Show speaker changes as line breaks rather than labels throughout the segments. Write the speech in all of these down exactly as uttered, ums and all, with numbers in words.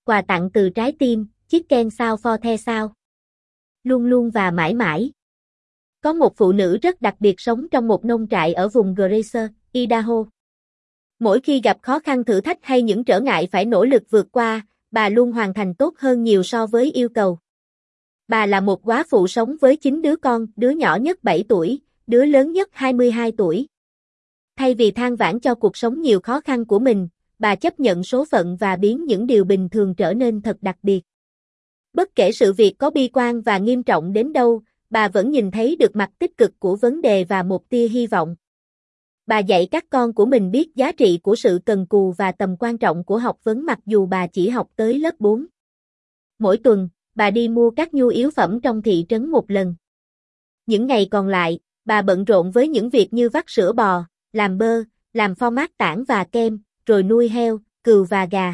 Quà tặng từ trái tim, Chicken sao for the sao. Luôn luôn và mãi mãi. Có một phụ nữ rất đặc biệt sống trong một nông trại ở vùng Grace, Idaho. Mỗi khi gặp khó khăn thử thách hay những trở ngại phải nỗ lực vượt qua, bà luôn hoàn thành tốt hơn nhiều so với yêu cầu. Bà là một góa phụ sống với chín đứa con, đứa nhỏ nhất bảy tuổi, đứa lớn nhất hai mươi hai tuổi. Thay vì than vãn cho cuộc sống nhiều khó khăn của mình, bà chấp nhận số phận và biến những điều bình thường trở nên thật đặc biệt. Bất kể sự việc có bi quan và nghiêm trọng đến đâu, bà vẫn nhìn thấy được mặt tích cực của vấn đề và một tia hy vọng. Bà dạy các con của mình biết giá trị của sự cần cù và tầm quan trọng của học vấn mặc dù bà chỉ học tới lớp bốn. Mỗi tuần, bà đi mua các nhu yếu phẩm trong thị trấn một lần. Những ngày còn lại, bà bận rộn với những việc như vắt sữa bò, làm bơ, làm pho mát tảng và kem, rồi nuôi heo, cừu và gà.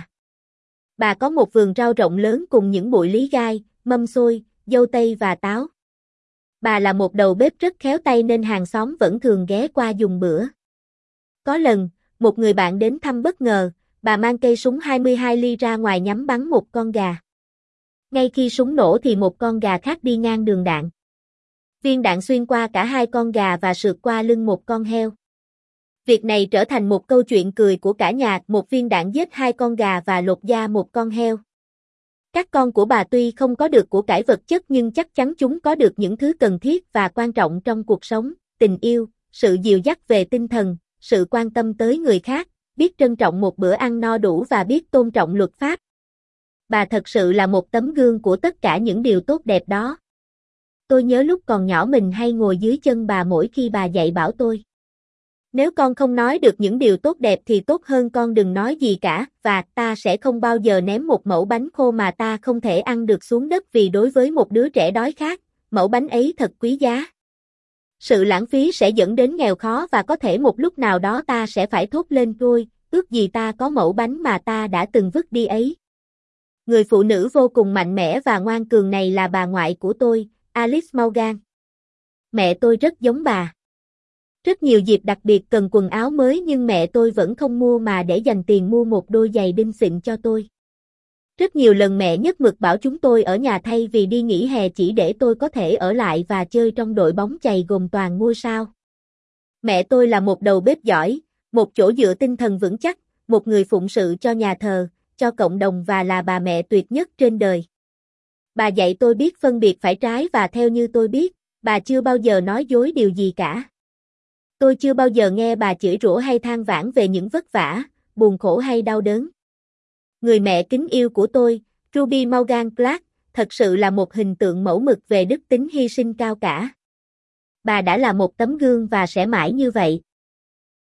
Bà có một vườn rau rộng lớn cùng những bụi lý gai, mâm xôi, dâu tây và táo. Bà là một đầu bếp rất khéo tay nên hàng xóm vẫn thường ghé qua dùng bữa. Có lần, một người bạn đến thăm bất ngờ, bà mang cây súng hai mươi hai ly ra ngoài nhắm bắn một con gà. Ngay khi súng nổ thì một con gà khác đi ngang đường đạn. Viên đạn xuyên qua cả hai con gà và sượt qua lưng một con heo. Việc này trở thành một câu chuyện cười của cả nhà, một viên đạn giết hai con gà và lột da một con heo. Các con của bà tuy không có được của cải vật chất nhưng chắc chắn chúng có được những thứ cần thiết và quan trọng trong cuộc sống, tình yêu, sự dìu dắt về tinh thần, sự quan tâm tới người khác, biết trân trọng một bữa ăn no đủ và biết tôn trọng luật pháp. Bà thật sự là một tấm gương của tất cả những điều tốt đẹp đó. Tôi nhớ lúc còn nhỏ mình hay ngồi dưới chân bà mỗi khi bà dạy bảo tôi. Nếu con không nói được những điều tốt đẹp thì tốt hơn con đừng nói gì cả, và ta sẽ không bao giờ ném một mẩu bánh khô mà ta không thể ăn được xuống đất vì đối với một đứa trẻ đói khát, mẩu bánh ấy thật quý giá. Sự lãng phí sẽ dẫn đến nghèo khó và có thể một lúc nào đó ta sẽ phải thốt lên tôi, ước gì ta có mẩu bánh mà ta đã từng vứt đi ấy. Người phụ nữ vô cùng mạnh mẽ và ngoan cường này là bà ngoại của tôi, Alice Morgan. Mẹ tôi rất giống bà. Rất nhiều dịp đặc biệt cần quần áo mới nhưng mẹ tôi vẫn không mua mà để dành tiền mua một đôi giày đinh xịn cho tôi. Rất nhiều lần mẹ nhất mực bảo chúng tôi ở nhà thay vì đi nghỉ hè chỉ để tôi có thể ở lại và chơi trong đội bóng chày gồm toàn ngôi sao. Mẹ tôi là một đầu bếp giỏi, một chỗ dựa tinh thần vững chắc, một người phụng sự cho nhà thờ, cho cộng đồng và là bà mẹ tuyệt nhất trên đời. Bà dạy tôi biết phân biệt phải trái và theo như tôi biết, bà chưa bao giờ nói dối điều gì cả. Tôi chưa bao giờ nghe bà chửi rủa hay than vãn về những vất vả, buồn khổ hay đau đớn. Người mẹ kính yêu của tôi, Ruby Morgan Clark, thật sự là một hình tượng mẫu mực về đức tính hy sinh cao cả. Bà đã là một tấm gương và sẽ mãi như vậy.